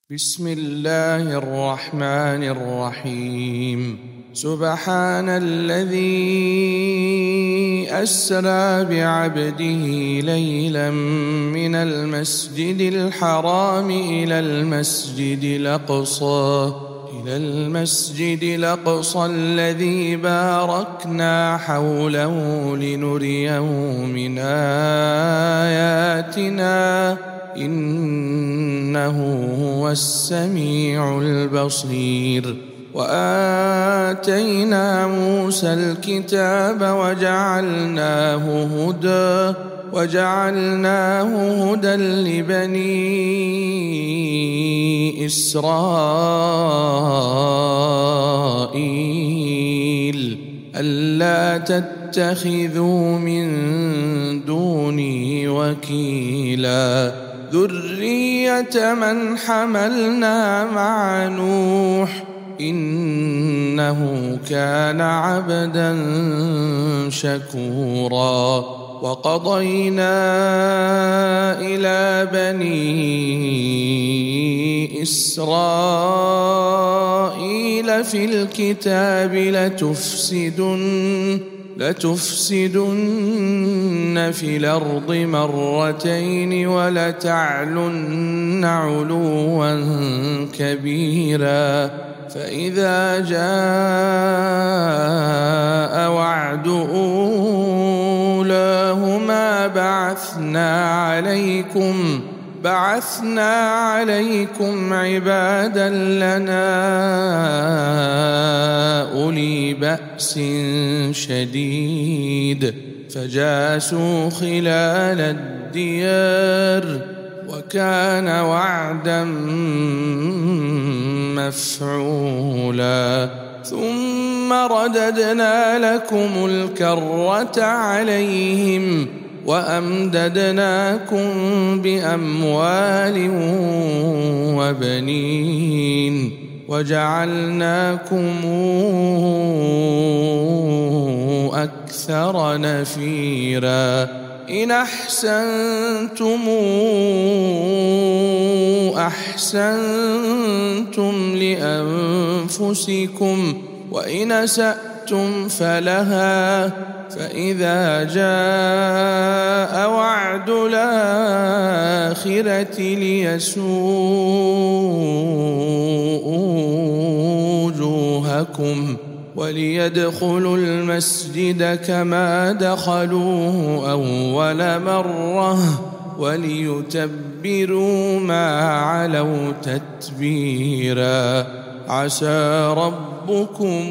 بسم الله الرحمن الرحيم. سبحان الذي أسرى بعبده ليلا من المسجد الحرام إلى المسجد الأقصى الذي باركنا حوله لنريه من آياتنا إنه هو السميع البصير. وآتينا موسى الكتاب وجعلناه هدى لبني إسرائيل ألا تتخذوا من دوني وكيلا ذرية من حملنا مع نوح إنه كان عبدا شكورا. وقضينا إلى بني إسرائيل في الكتاب لتفسدن في الأرض مرتين ولتعلن علوا كبيرا. فإذا جاء وعد أولاهما بعثنا عليكم عبادا لنا أولي بأس شديد فجاسوا خلال الديار وكان وعدا مفعولا. ثم رددنا لكم الكرة عليهم وأمددناكم بأموال وبنين وجعلناكم أكثر نفيرا. إن أحسنتم لأنفسكم وإن أسأتم فلها. فإذا جاء وعد الآخرة ليسوءوا وجوهكم وليدخلوا المسجد كما دخلوه أول مرة وليتبروا ما علوا تتبيرا. عسى ربكم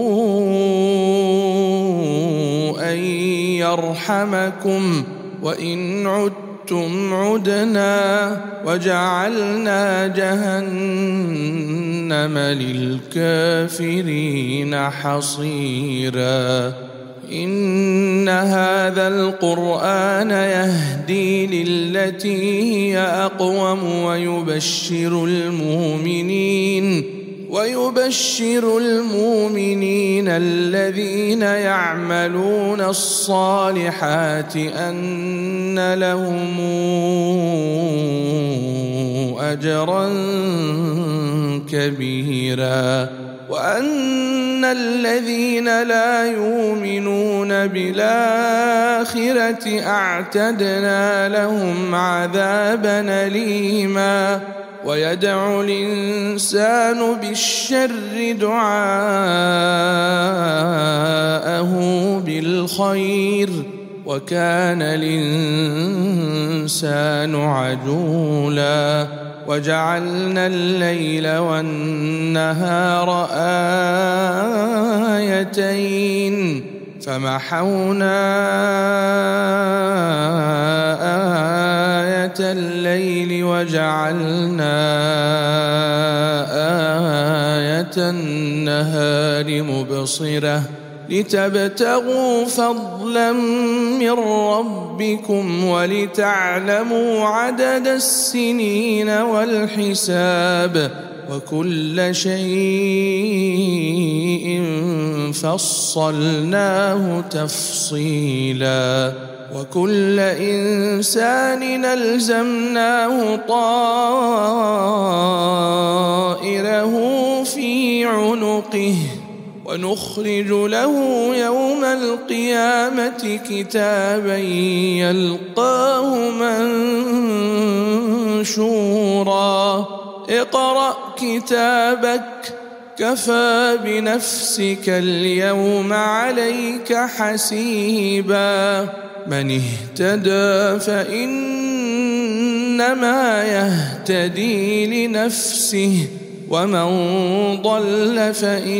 أن يرحمكم وإن عدتم عدنا وجعلنا جهنم للكافرين حصيرا. إن هذا القرآن يهدي للتي هي أقوم ويبشر المؤمنين الذين يعملون الصالحات أن لهم أجرا كبيرا وأن الذين لا يؤمنون بالآخرة أعتدنا لهم عذابا أليما. ويدعو الإنسان بالشر دعاءه بالخير وكان الإنسان عجولا. وجعلنا الليل والنهار آيتين فمحونا آية الليل وجعلنا آية النهار مبصرة لتبتغوا فضلا من ربكم ولتعلموا عدد السنين والحساب وكل شيء فصلناه تفصيلا. وكل إنسان ألزمناه طائره عنقه ونخرج له يوم القيامة كتابا يلقاه منشورا اقرأ كتابك كفى بنفسك اليوم عليك حسيبا من اهتدى فإنما يهتدي لنفسه ومن ضل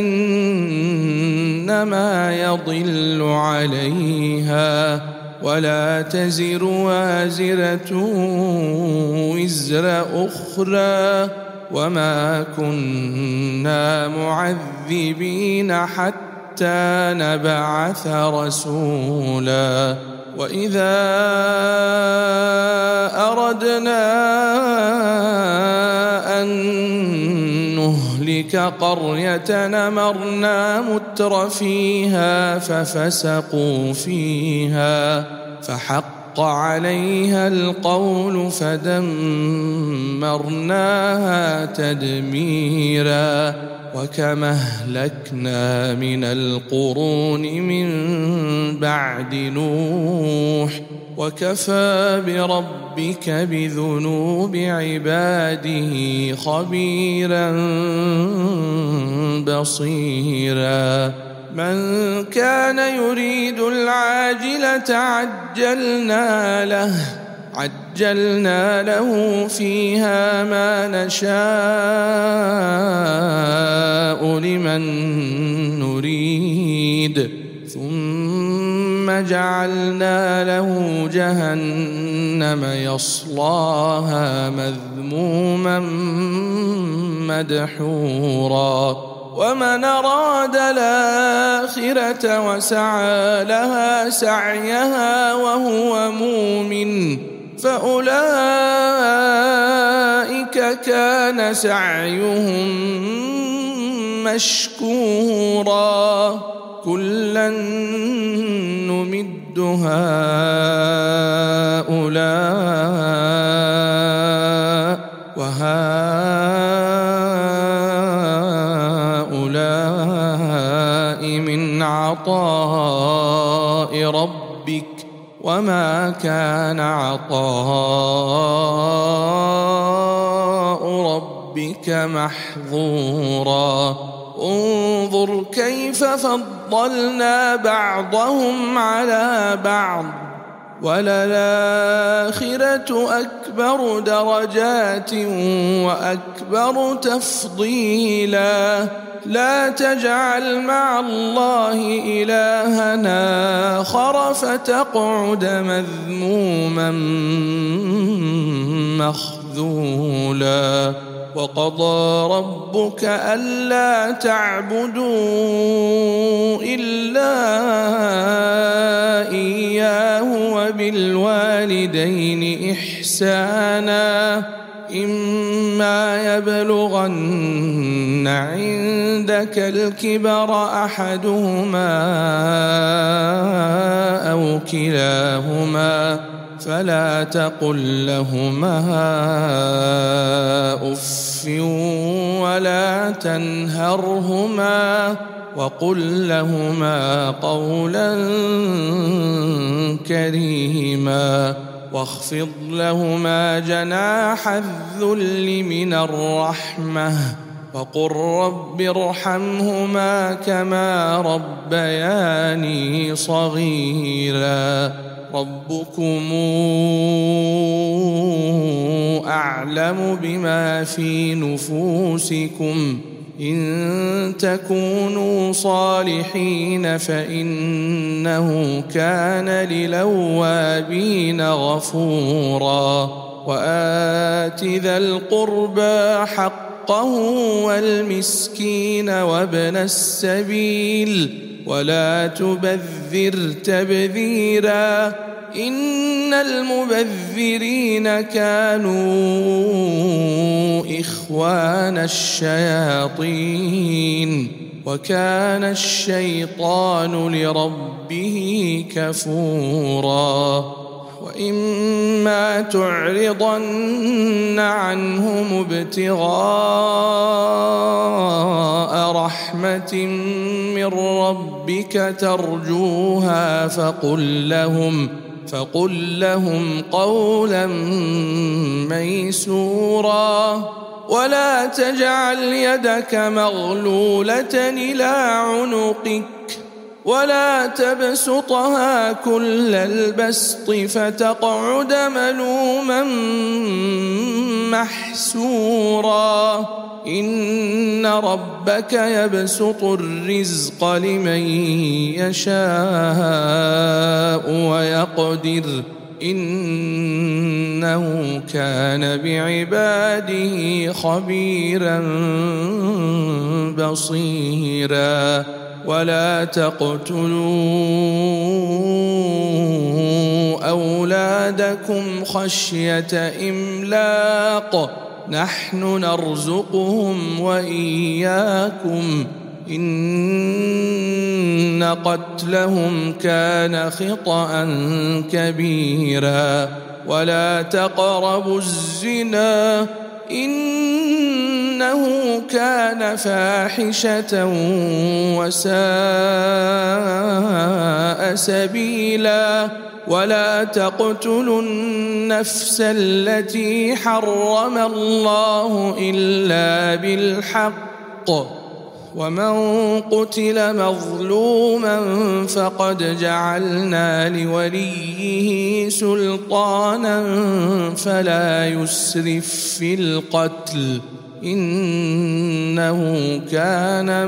فإنما يضل عليها ولا تزر وازرة وزر أخرى وما كنا معذبين حتى نبعث رسولا وإذا أردنا أن نهلك قرية أمرنا متر فيها ففسقوا فيها فحق عليها القول فدمرناها تدميرا وكما أهلكنا من القرون من بعد نوح وكفى بربك بذنوب عباده خبيرا بصيرا من كان يريد العاجلة عجلنا له فيها ما نشاء لمن نريد ثم جعلنا له جهنم يصلاها مذموما مدحورا ومن أراد الآخرة وسعى لها سعيها وهو مؤمن فأولئك كان سعيهم مشكورا كلا نمد هؤلاء وهؤلاء من عطاء ربك وما كان عطاء ربك محظورا انظر كيف فضلنا بعضهم على بعض وللآخرة أكبر درجات وأكبر تفضيلا لا تجعل مع الله إلهنا آخر فتقعد مذموما مخذولا وقضى ربك ألا تعبدوا إلا إياه وبالوالدين إحسانا إما يبلغن عندك الكبر أحدهما أو كلاهما فلا تقل لهما أف ولا تنهرهما وقل لهما قولا كريما واخفض لهما جناح الذل من الرحمة وقل رب ارحمهما كما ربياني صغيرا ربكم أعلم بما في نفوسكم إن تكونوا صالحين فإنه كان للأوابين غفورا وآت ذا القربى حقه والمسكين وابن السبيل ولا تبذر تبذيرا إن المبذرين كانوا إخوان الشياطين وكان الشيطان لربه كفورا وإما تعرضن عنهم ابتغاء رحمة من ربك ترجوها فقل لهم قولا ميسورا ولا تجعل يدك مغلولة إلى عنقك ولا تبسطها كل البسط فتقعد ملوما محسورا إن ربك يبسط الرزق لمن يشاء ويقدر إنه كان بعباده خبيرا بصيرا ولا تقتلوا أولادكم خشية إملاق نحن نرزقهم وإياكم إن قتلهم كان خطأ كبيرا ولا تقربوا الزنا إنه كان فاحشة وساء سبيلا ولا تقتلوا النفس التي حرم الله إلا بالحق ومن قتل مظلوما فقد جعلنا لوليه سلطانا فلا يسرف في القتل إنه كان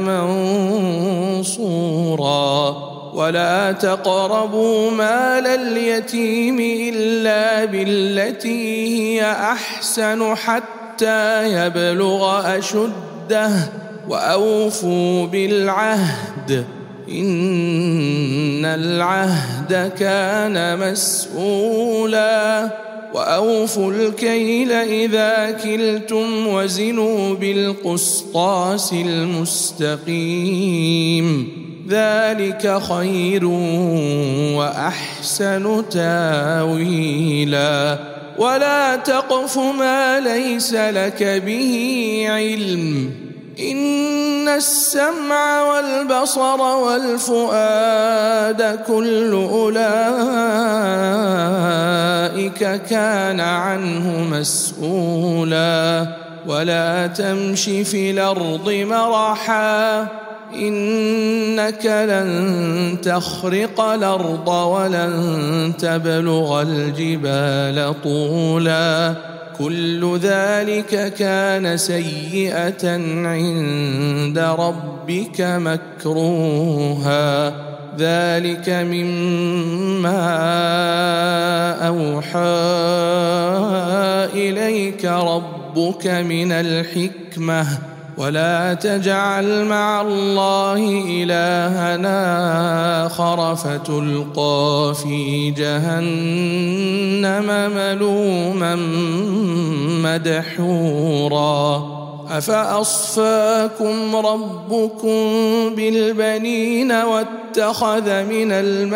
منصورا ولا تقربوا مال اليتيم إلا بالتي هي أحسن حتى يبلغ أشده وأوفوا بالعهد إن العهد كان مسؤولا وأوفوا الكيل إذا كلتم وزنوا بالقسطاس المستقيم ذلك خير وأحسن تاويلا ولا تقف ما ليس لك به علم إن السمع والبصر والفؤاد كل أولئك كان عنه مسؤولا ولا تمش في الأرض مرحا إنك لن تخرق الأرض ولن تبلغ الجبال طولا كل ذلك كان سيئة عند ربك مكروها ذلك مما أوحى إليك ربك من الحكمة ولا تجعل مع الله إلهنا آخر فتلقى في جهنم ملوما مدحورا أفأصفاكم ربكم بالبنين واتخذ من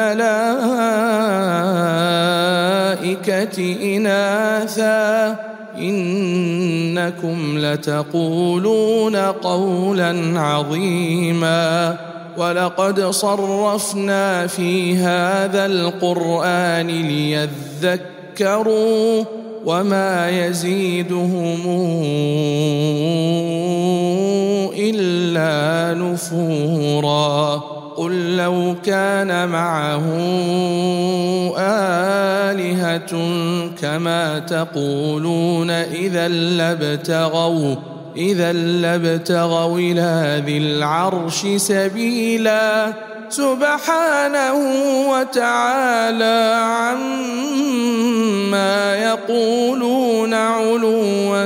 الملائكة إناثا إنكم لتقولون قولا عظيما ولقد صرفنا في هذا القرآن ليذكروا وما يزيدهم إلا نفورا قل لو كان معه آلهة كما تقولون إذا لابتغوا إلى ذي العرش سبيلا سبحانه وتعالى عما يقولون علوا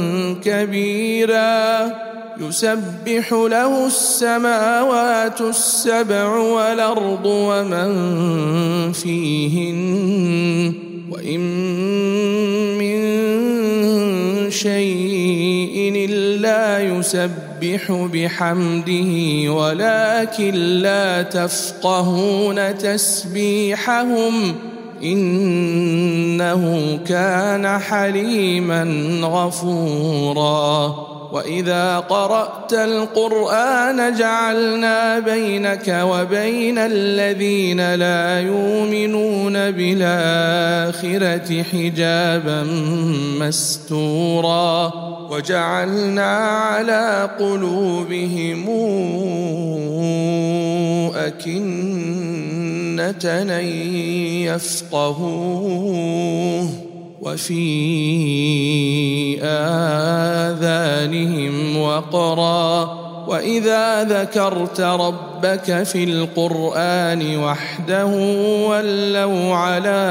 كبيرا يسبح له السماوات السبع والأرض ومن فيهن وإن من شيء إلا يسبح بحمده ولكن لا تفقهون تسبيحهم إنه كان حليما غفورا وإذا قرأت القرآن جعلنا بينك وبين الذين لا يؤمنون بالآخرة حجابا مستورا وجعلنا على قلوبهم أكنة أن يفقهوه وفي آذانهم وقرا وإذا ذكرت ربك في القرآن وحده ولوا على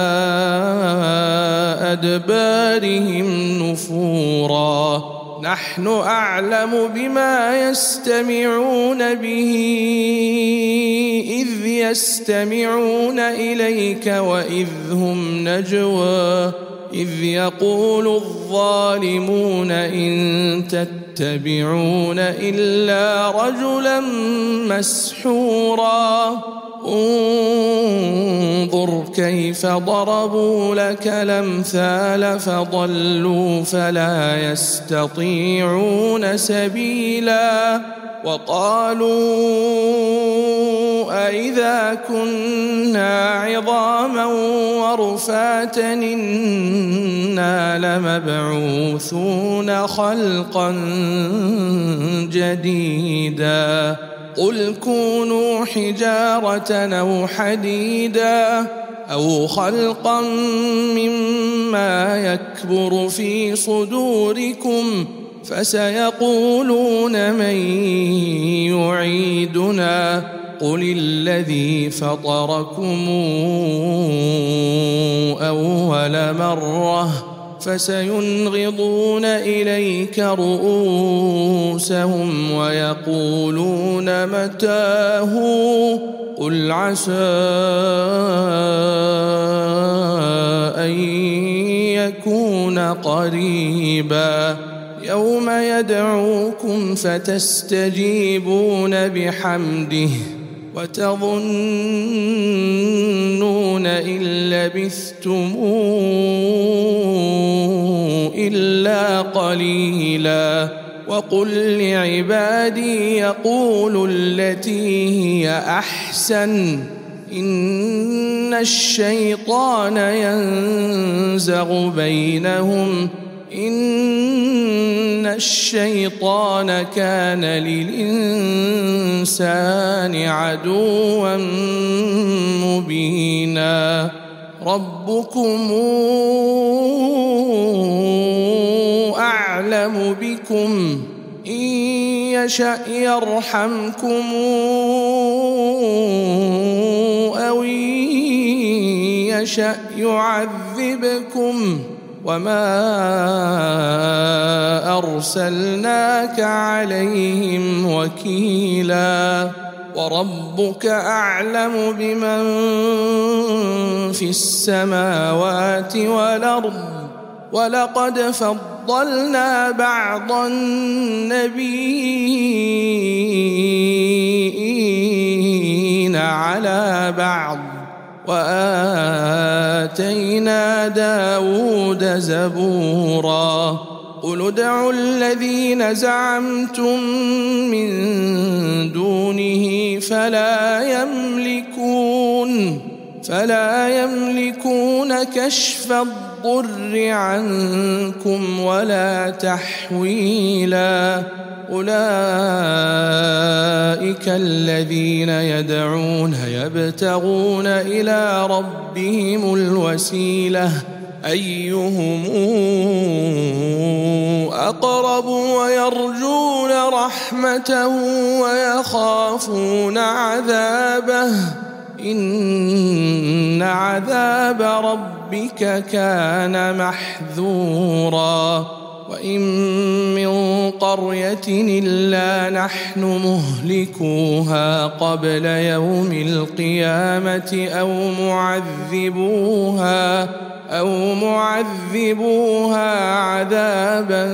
أدبارهم نفورا نحن أعلم بما يستمعون به إذ يستمعون إليك وإذ هم نجوى إذ يقول الظالمون إن تتبعون إلا رجلا مسحورا انظر كيف ضربوا لك الأمثال فضلوا فلا يستطيعون سبيلا وقالوا أإذا كنا عظاما ورفاتا إنا لمبعوثون خلقا جديدا قل كونوا حجارة أو حديدا أو خلقا مما يكبر في صدوركم فسيقولون من يعيدنا قل الذي فطركم أول مرة فسينغضون إليك رؤوسهم ويقولون متاه قل عسى أن يكون قريبا يوم يدعوكم فتستجيبون بحمده وتظنون إن لبثتم إلا قليلا وقل لعبادي يقولوا التي هي أحسن إن الشيطان ينزغ بينهم إن الشيطان كان للإنسان عدوا مبينا ربكم أعلم بكم إن يشأ يرحمكم أو إن يشأ يعذبكم وما أرسلناك عليهم وكيلا وربك أعلم بمن في السماوات والأرض ولقد فضلنا بعض النبيين على بعض وآتينا داود زبورا قل ادعوا الذين زعمتم من دونه فلا يملكون كشف الضر عنكم ولا تحويلا أولئك الذين يدعون يبتغون إلى ربهم الوسيلة أيهم أقرب ويرجون رحمته ويخافون عذابه إن عذاب ربك كان محذورا وإن من قرية إلا نحن مهلكوها قبل يوم القيامة أو معذبوها عذابا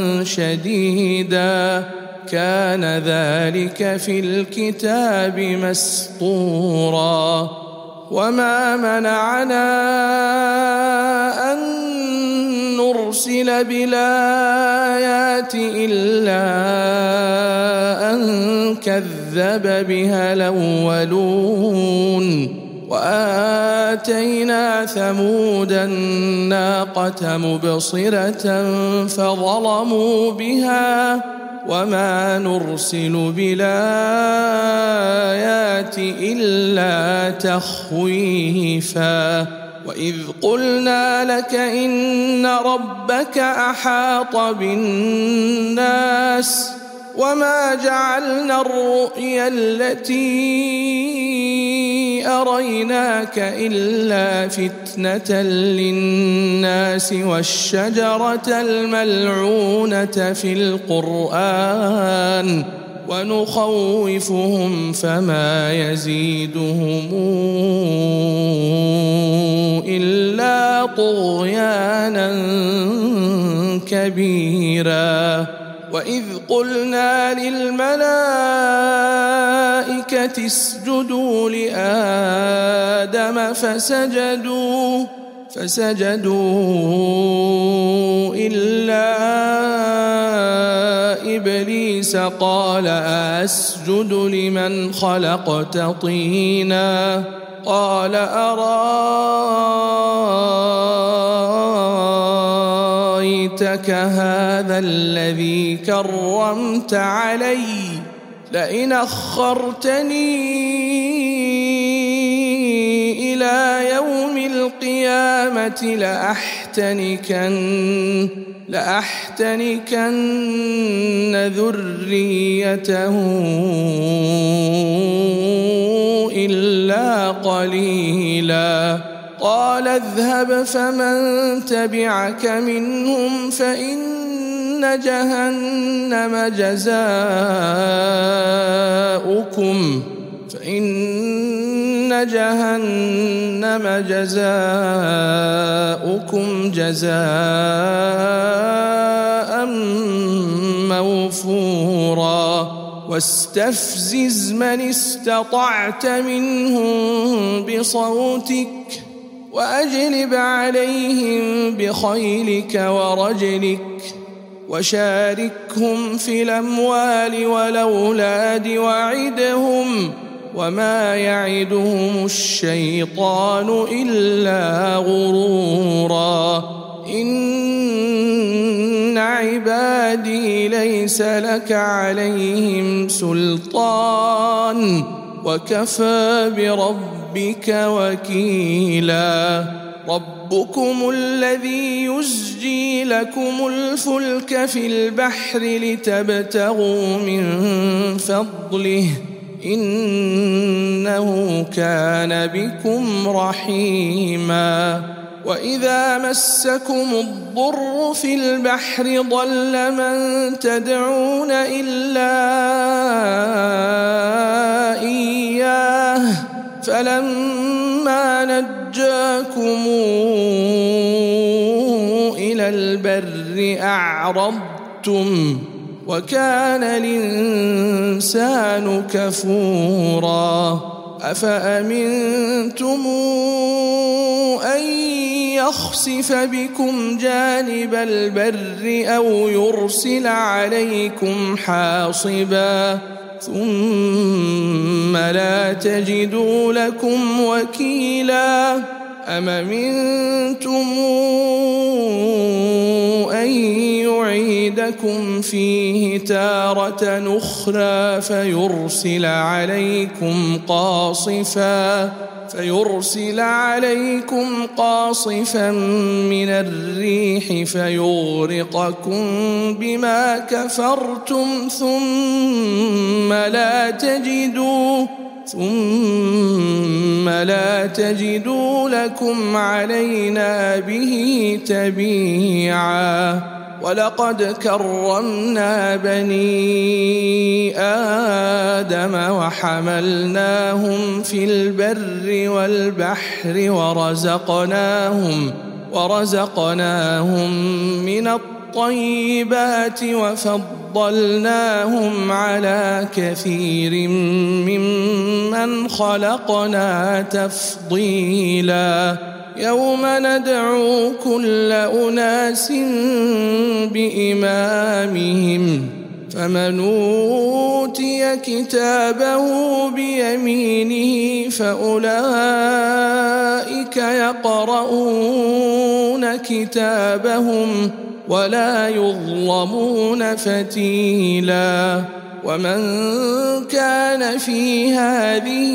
شديدا كان ذلك في الكتاب مسطورا وما منعنا أن نرسل بالآيات إلا أن كذب بها الأولون وآتينا ثمود الناقة مبصرة فظلموا بها وما نرسل بالآيات إلا تخويفا وإذ قلنا لك إن ربك أحاط بالناس وما جعلنا الرؤيا التي أريناك إلا فتنة للناس والشجرة الملعونة في القرآن ونخوفهم فما يزيدهم إلا طغيانا كبيرا وإذ قلنا للملائكة اسجدوا لآدم فسجدوا إلا إبليس قال أسجد لمن خلقت طينا قال أرأيتك هذا الذي كرمت علي لئن أخرتني إلى يوم القيامة لأحتنكن ذريته إلا قليلا قال اذهب فمن تبعك منهم فإن جهنم جزاؤكم جزاء موفورا واستفزز من استطعت منهم بصوتك وأجلب عليهم بخيلك ورجلك وشاركهم في الأموال والأولاد وعدهم وما يعدهم الشيطان إلا غرورا إن عبادي ليس لك عليهم سلطان وكفى بربك وكيلا ربكم الذي يزجي لكم الفلك في البحر لتبتغوا من فضله إنه كان بكم رحيما وإذا مسكم الضر في البحر ضل من تدعون إلا إياه فلما نجاكم إلى البر أعرضتم وكان الإنسان كفورا أفأمنتم أن يخسف بكم جانب البر أو يرسل عليكم حاصبا ثم لا تجدوا لكم وكيلا أم أمنتم أن يعيدكم فيه تارة أخرى فيرسل عليكم قاصفا من الريح فيغرقكم بما كفرتم ثم لا تجدوا لكم علينا به تبيعا ولقد كرمنا بني آدم وحملناهم في البر والبحر ورزقناهم من بالطيبات وفضلناهم على كثير ممن خلقنا تفضيلا يوم ندعو كل أناس بإمامهم فمن أوتي كتابه بيمينه فأولئك يقرؤون كتابهم ولا يظلمون فتيلا ومن كان في هذه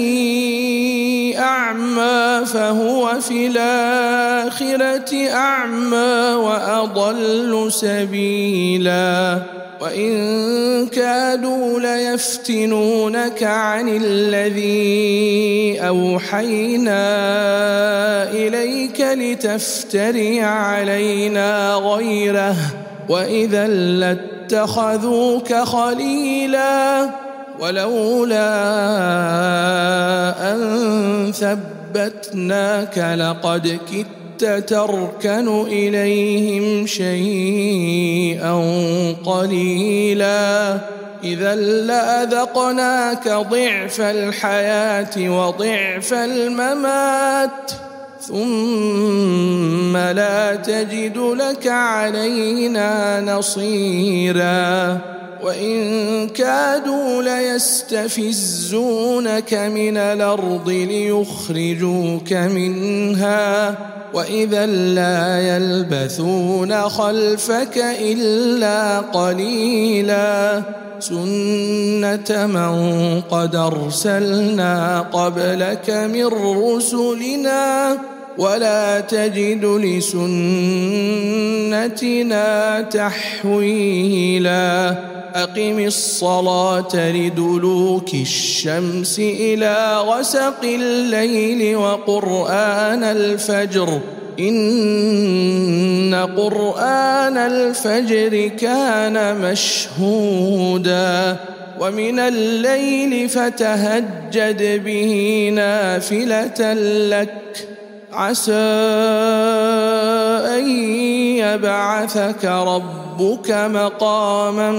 أعمى فهو في الآخرة أعمى وأضل سبيلا وإن كادوا ليفتنونك عن الذي أوحينا إليك لتفتري علينا غيره وإذا لاتخذوك خليلا ولولا أن ثبتناك لقد كدت تركن إليهم شيئا قليلا إذا لأذقناك ضعف الحياة وضعف الممات ثم لا تجد لك علينا نصيرا وإن كادوا ليستفزونك من الأرض ليخرجوك منها وإذا لا يلبثون خلفك إلا قليلا سنة من قد أرسلنا قبلك من رسلنا ولا تجد لسنتنا تحويلا أقم الصلاة لدلوك الشمس إلى غسق الليل وقرآن الفجر إن قرآن الفجر كان مشهودا ومن الليل فتهجد به نافلة لك عسى أن يبعثك ربك مقاما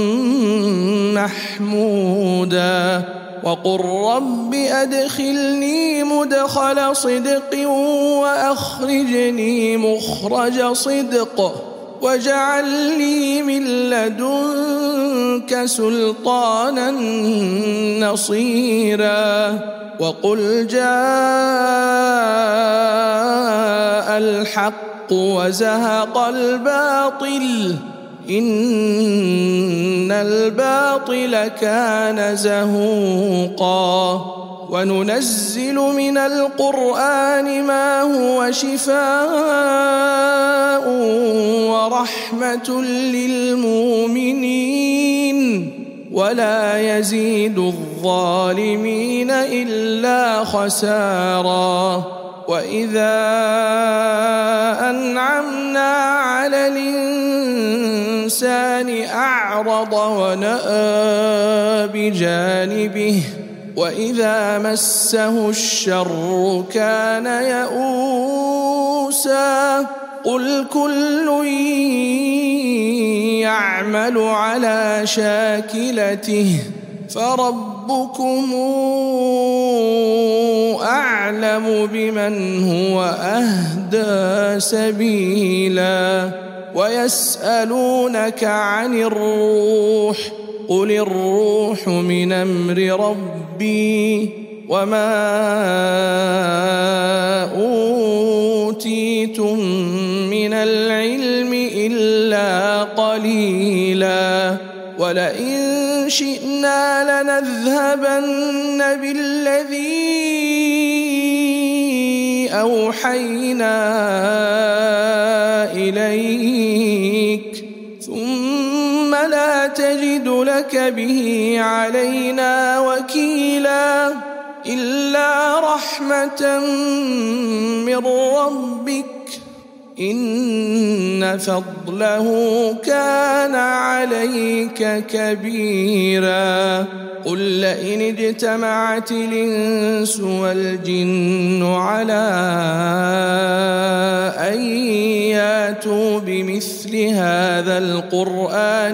محمودا وقل رب أدخلني مدخل صدق وأخرجني مخرج صدق واجعل لي من لدنك سلطانا نصيرا وقل جاء الحق وزهق الباطل إن الباطل كان زهوقا وننزل من القرآن ما هو شفاء ورحمة للمؤمنين ولا يزيد الظالمين إلا خسارا وإذا أنعمنا على الإنسان أعرض ونأى بجانبه وإذا مسه الشر كان يئوسا قل كل يعمل على شاكلته فربكم أعلم بمن هو أهدى سبيلا ويسألونك عن الروح قل الروح من أمر ربي وما أوتيتم من العلم إلا قليلا ولئن شئنا لنذهبن بالذي أوحينا إليك ثم لا تجد لك به علينا وكيلا إلا رحمة من ربك إن فضله كان عليك كبيرا. قل لئن اجتمعت الإنس والجن على أن ياتوا بمثل هذا القرآن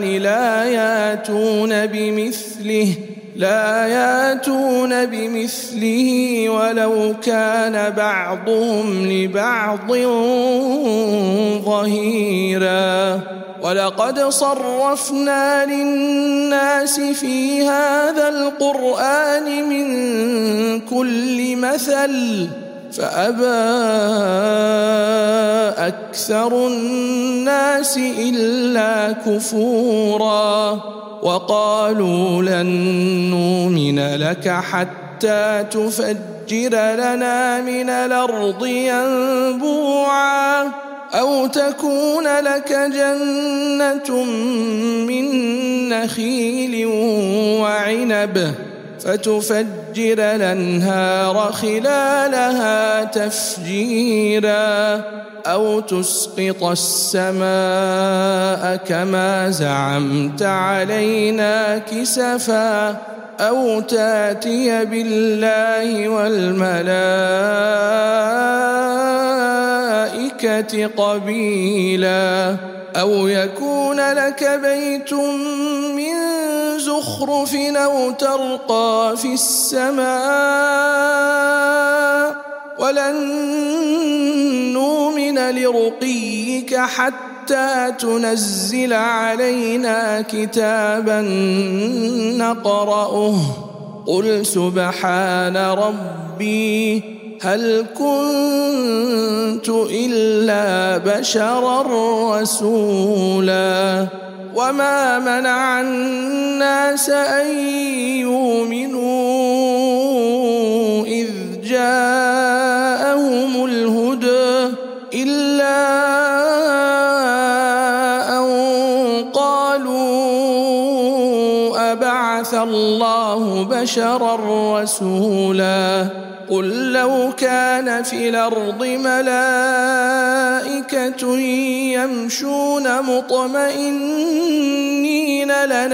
لا ياتون بمثله ولو كان بعضهم لبعض ظهيرا. ولقد صرفنا للناس في هذا القرآن من كل مثل فأبى أكثر الناس إلا كفورا. وقالوا لن نؤمن لك حتى تفجر لنا من الأرض ينبوعا أو تكون لك جنة من نخيل وعنب فتفجر الأنهار خلالها تفجيرا أو تسقط السماء كما زعمت علينا كسفا أو تاتي بالله والملائكة قبيلا أو يكون لك بيت من زخرف أو ترقى في السماء ولن نؤمن لرقيك حتى تنزل علينا كتابا نقرأه قل سبحان ربي هل كنت إلا بشرا رسولا. وما منع الناس أن يؤمنوا إذ جاءهم الهدى إلا أن قالوا أبعث الله بشرا رسولا. قل لو كان في الأرض ملائكة يمشون مطمئنين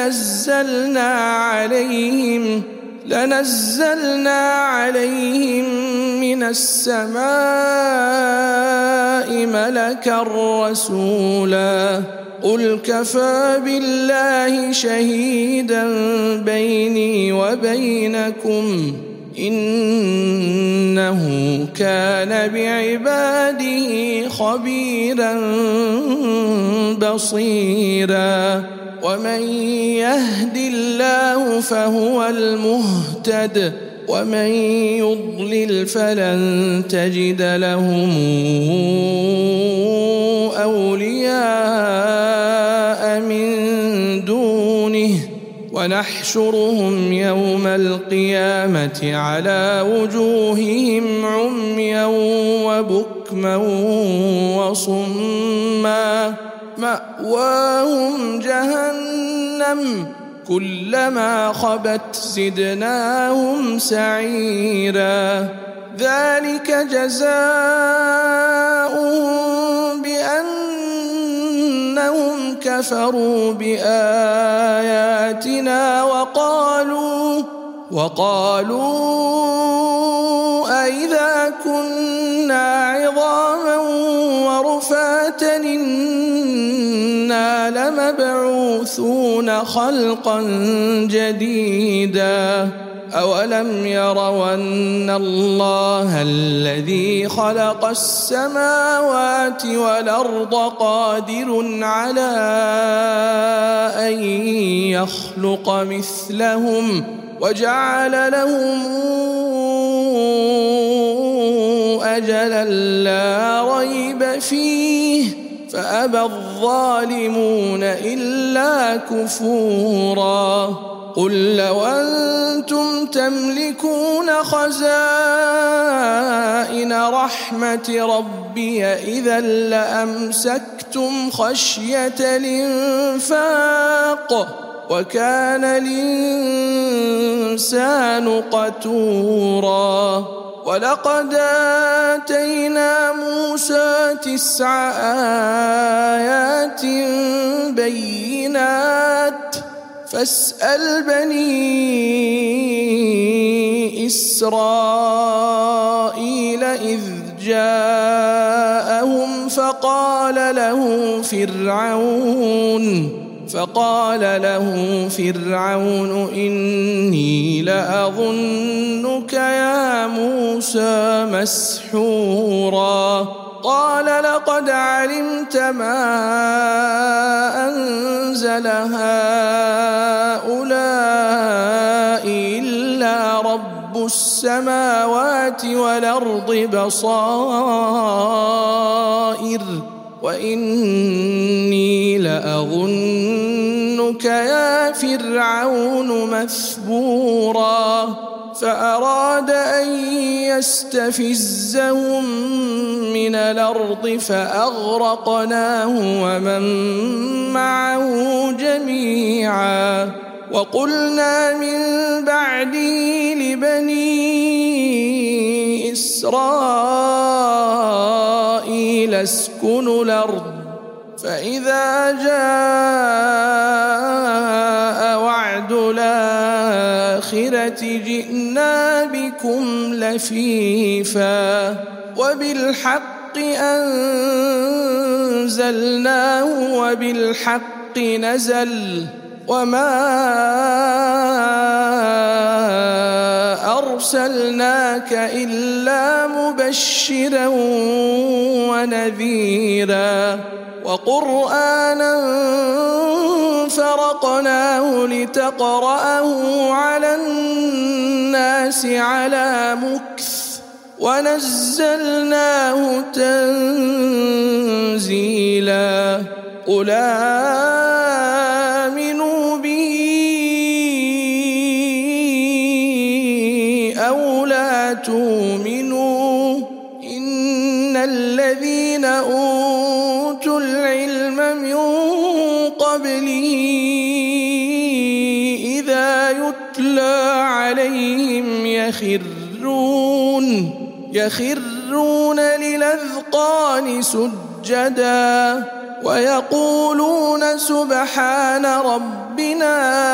لنزلنا عليهم من السماء ملكا رسولا. قل كفى بالله شهيدا بيني وبينكم إنه كان بعباده خبيرا بصيرا. ومن يهد الله فهو المهتد ومن يضلل فلن تجد لهم أولياء من دونه ونحشرهم يوم القيامة على وجوههم عميا وبكما وصما مأواهم جهنم كلما خبت زدناهم سعيرا. ذلك جزاؤهم بأنهم كفروا بآياتنا وقالوا أئذا كنا عظاما ورفاتا إنا لمبعوثون خلقا جديدا. أولم يروا أن الله الذي خلق السماوات والأرض قادر على أن يخلق مثلهم وجعل لهم أجلا لا ريب فيه فأبى الظالمون إلا كفورا. قل لو أنتم تملكون خزائن رحمة ربي إذا لأمسكتم خشية الإنفاق وكان الإنسان قتورا. ولقد آتينا موسى 9 آيات بينات فاسأل بني إسرائيل إذ جاءهم فقال له فرعون إني لأظنك يا موسى مسحورا قال لقد علمت ما أنزل هؤلاء إلا رب السماوات والأرض بصائر وإني لأظنك يا فرعون مثبورا فأراد أن يستفزهم من الأرض فأغرقناه ومن معه جميعا وقلنا من بعده لبني إسرائيل اسكنوا الأرض فإذا جاء وعد الآخرة جئنا بكم لفيفا وبالحق أنزلناه وبالحق نزل وما أرسلناك إلا مبشرا ونذيرا وقرآنا فرقناه لتقرأه على الناس على مكث ونزلناه تنزيلا قل آمنوا به أو لا تؤمنوا إن الذين أوتوا العلم من قبله إذا يتلى عليهم يخرون للأذقان سجدا ويقولون سبحان ربنا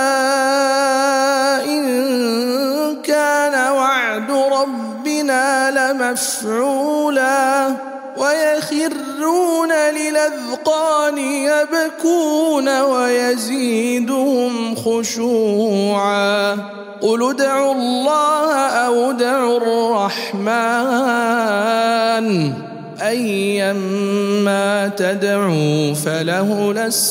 إن كان وعد ربنا لمفعولا ويخرون للأذقان يبكون ويزيدهم خشوعا قل ادعوا الله أو ادعوا الرحمن أيما تدعوا فله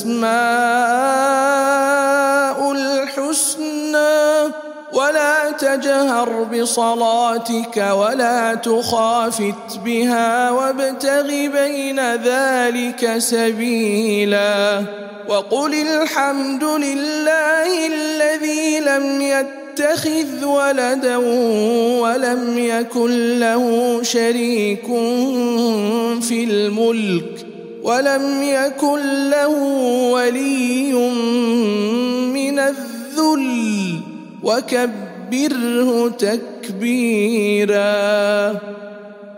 الأسماء الحسنى ولا تجهر بصلاتك ولا تخافت بها وابتغ بين ذلك سبيلا وقل الحمد لله الذي لم يتخذ ولدا ولم يكن له شريك في الملك ولم يكن له ولي من الذل وكبره تكبيرا